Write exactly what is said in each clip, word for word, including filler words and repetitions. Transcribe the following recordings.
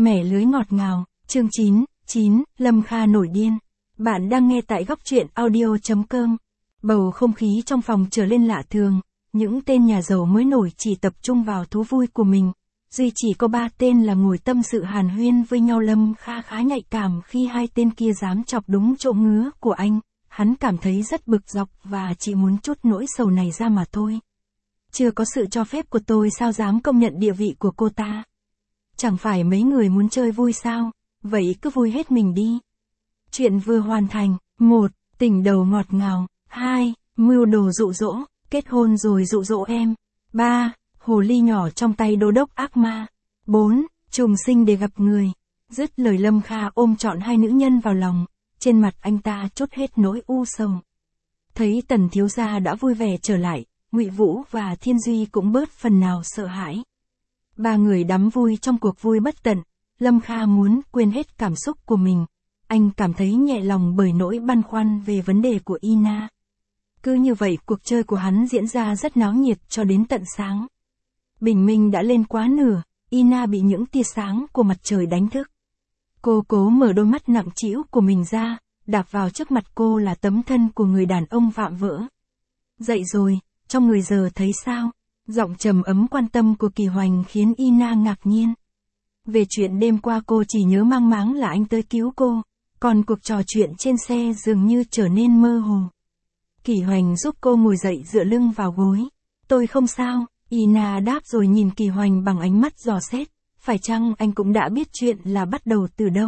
Mẻ lưới ngọt ngào, chương chín, chín, Lâm Kha nổi điên. Bạn đang nghe tại góc truyện audio.com. Bầu không khí trong phòng trở lên lạ thường, những tên nhà giàu mới nổi chỉ tập trung vào thú vui của mình. Duy chỉ có ba tên là ngồi tâm sự hàn huyên với nhau. Lâm Kha khá nhạy cảm khi hai tên kia dám chọc đúng chỗ ngứa của anh. Hắn cảm thấy rất bực dọc và chỉ muốn trút nỗi sầu này ra mà thôi. Chưa có sự cho phép của tôi sao dám công nhận địa vị của cô ta. Chẳng phải mấy người muốn chơi vui sao, vậy cứ vui hết mình đi. Chuyện vừa hoàn thành. Một, tỉnh đầu ngọt ngào. Hai, mưu đồ dụ dỗ, kết hôn rồi dụ dỗ em. Ba, hồ ly nhỏ trong tay đô đốc ác ma. Bốn, trùng sinh để gặp người. Dứt lời Lâm Kha ôm trọn hai nữ nhân vào lòng, trên mặt anh ta trút hết nỗi u sầu. Thấy Tần thiếu gia đã vui vẻ trở lại, Ngụy Vũ và Thiên Duy cũng bớt phần nào sợ hãi. Ba người đắm vui trong cuộc vui bất tận, Lâm Kha muốn quên hết cảm xúc của mình. Anh cảm thấy nhẹ lòng bởi nỗi băn khoăn về vấn đề của Ina. Cứ như vậy cuộc chơi của hắn diễn ra rất náo nhiệt cho đến tận sáng. Bình minh đã lên quá nửa, Ina bị những tia sáng của mặt trời đánh thức. Cô cố mở đôi mắt nặng trĩu của mình ra, đạp vào trước mặt cô là tấm thân của người đàn ông vạm vỡ. Dậy rồi, trong người giờ thấy sao? Giọng trầm ấm quan tâm của Kỳ Hoành khiến Ina ngạc nhiên. Về chuyện đêm qua cô chỉ nhớ mang máng là anh tới cứu cô, còn cuộc trò chuyện trên xe dường như trở nên mơ hồ. Kỳ Hoành giúp cô ngồi dậy dựa lưng vào gối. Tôi không sao, Ina đáp rồi nhìn Kỳ Hoành bằng ánh mắt dò xét. Phải chăng anh cũng đã biết chuyện là bắt đầu từ đâu?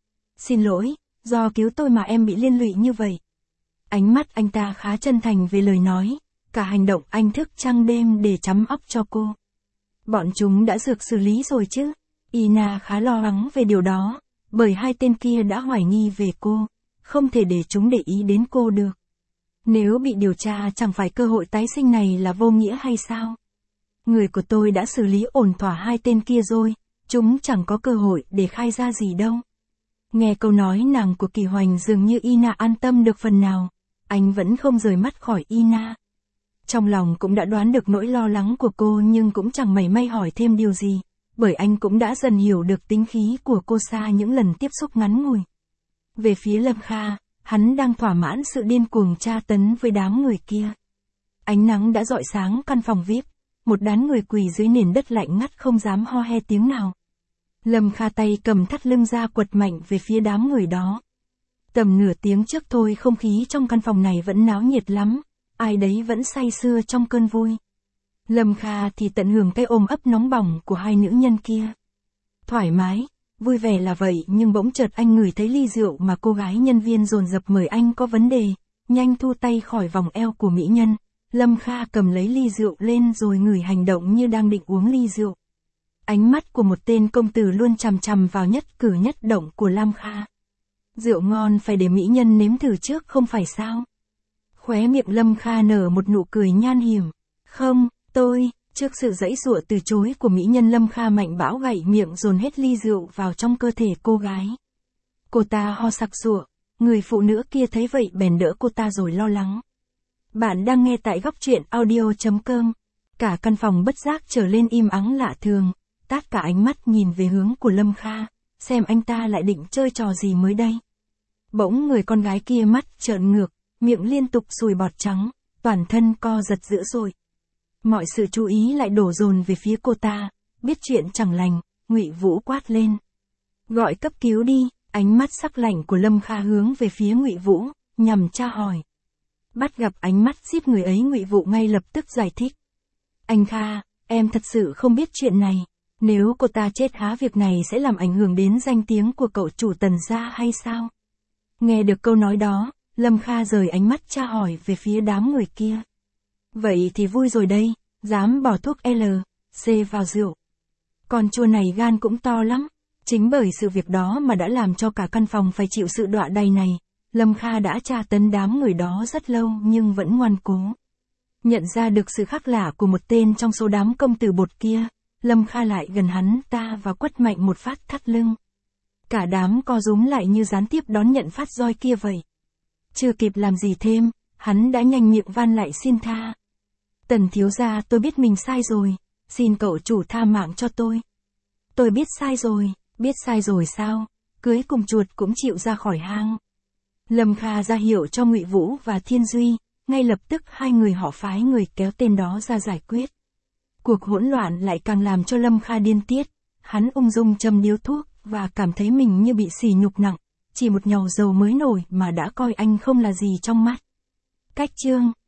Xin lỗi, do cứu tôi mà em bị liên lụy như vậy. Ánh mắt anh ta khá chân thành về lời nói. Cả hành động anh thức trăng đêm để chăm óc cho cô. Bọn chúng đã dược xử lý rồi chứ? Ina khá lo lắng về điều đó, bởi hai tên kia đã hoài nghi về cô, không thể để chúng để ý đến cô được. Nếu bị điều tra chẳng phải cơ hội tái sinh này là vô nghĩa hay sao? Người của tôi đã xử lý ổn thỏa hai tên kia rồi, chúng chẳng có cơ hội để khai ra gì đâu. Nghe câu nói nàng của Kỳ Hoành dường như Ina an tâm được phần nào, anh vẫn không rời mắt khỏi Ina. Trong lòng cũng đã đoán được nỗi lo lắng của cô nhưng cũng chẳng mảy may hỏi thêm điều gì, bởi anh cũng đã dần hiểu được tính khí của cô xa những lần tiếp xúc ngắn ngủi. Về phía Lâm Kha, hắn đang thỏa mãn sự điên cuồng tra tấn với đám người kia. Ánh nắng đã rọi sáng căn phòng vi ai pi, một đám người quỳ dưới nền đất lạnh ngắt không dám ho he tiếng nào. Lâm Kha tay cầm thắt lưng ra quật mạnh về phía đám người đó. Tầm nửa tiếng trước thôi không khí trong căn phòng này vẫn náo nhiệt lắm. Ai đấy vẫn say sưa trong cơn vui. Lâm Kha thì tận hưởng cái ôm ấp nóng bỏng của hai nữ nhân kia. Thoải mái, vui vẻ là vậy nhưng bỗng chợt anh ngửi thấy ly rượu mà cô gái nhân viên dồn dập mời anh có vấn đề. Nhanh thu tay khỏi vòng eo của mỹ nhân. Lâm Kha cầm lấy ly rượu lên rồi ngửi hành động như đang định uống ly rượu. Ánh mắt của một tên công tử luôn chằm chằm vào nhất cử nhất động của Lâm Kha. Rượu ngon phải để mỹ nhân nếm thử trước không phải sao? Khóe miệng Lâm Kha nở một nụ cười nhan hiểm. Không, tôi, trước sự giãy giụa từ chối của mỹ nhân Lâm Kha mạnh bão gảy miệng dồn hết ly rượu vào trong cơ thể cô gái. Cô ta ho sặc sụa, người phụ nữ kia thấy vậy bèn đỡ cô ta rồi lo lắng. Bạn đang nghe tại góc truyện audio.com. Cả căn phòng bất giác trở lên im ắng lạ thường, tất cả ánh mắt nhìn về hướng của Lâm Kha, xem anh ta lại định chơi trò gì mới đây. Bỗng người con gái kia mắt trợn ngược, miệng liên tục sùi bọt trắng, toàn thân co giật dữ dội. Mọi sự chú ý lại đổ dồn về phía cô ta, biết chuyện chẳng lành, Ngụy Vũ quát lên. Gọi cấp cứu đi, ánh mắt sắc lạnh của Lâm Kha hướng về phía Ngụy Vũ, nhằm tra hỏi. Bắt gặp ánh mắt giết người ấy Ngụy Vũ ngay lập tức giải thích. Anh Kha, em thật sự không biết chuyện này, nếu cô ta chết há việc này sẽ làm ảnh hưởng đến danh tiếng của cậu chủ Tần gia hay sao? Nghe được câu nói đó, Lâm Kha rời ánh mắt tra hỏi về phía đám người kia. Vậy thì vui rồi đây, dám bỏ thuốc L, C vào rượu. Con chua này gan cũng to lắm, chính bởi sự việc đó mà đã làm cho cả căn phòng phải chịu sự đọa đầy này. Lâm Kha đã tra tấn đám người đó rất lâu nhưng vẫn ngoan cố. Nhận ra được sự khác lạ của một tên trong số đám công tử bột kia, Lâm Kha lại gần hắn ta và quất mạnh một phát thắt lưng. Cả đám co rúm lại như gián tiếp đón nhận phát roi kia vậy. Chưa kịp làm gì thêm, hắn đã nhanh miệng van lại xin tha. Tần thiếu gia, tôi biết mình sai rồi, xin cậu chủ tha mạng cho tôi. Tôi biết sai rồi, Biết sai rồi sao, cưới cùng chuột cũng chịu ra khỏi hang. Lâm Kha ra hiệu cho Ngụy Vũ và Thiên Duy, ngay lập tức hai người họ phái người kéo tên đó ra giải quyết. Cuộc hỗn loạn lại càng làm cho Lâm Kha điên tiết, hắn ung dung châm điếu thuốc, và cảm thấy mình như bị sỉ nhục nặng, chỉ một nhàu dầu mới nổi mà đã coi anh không là gì trong mắt. Cách chương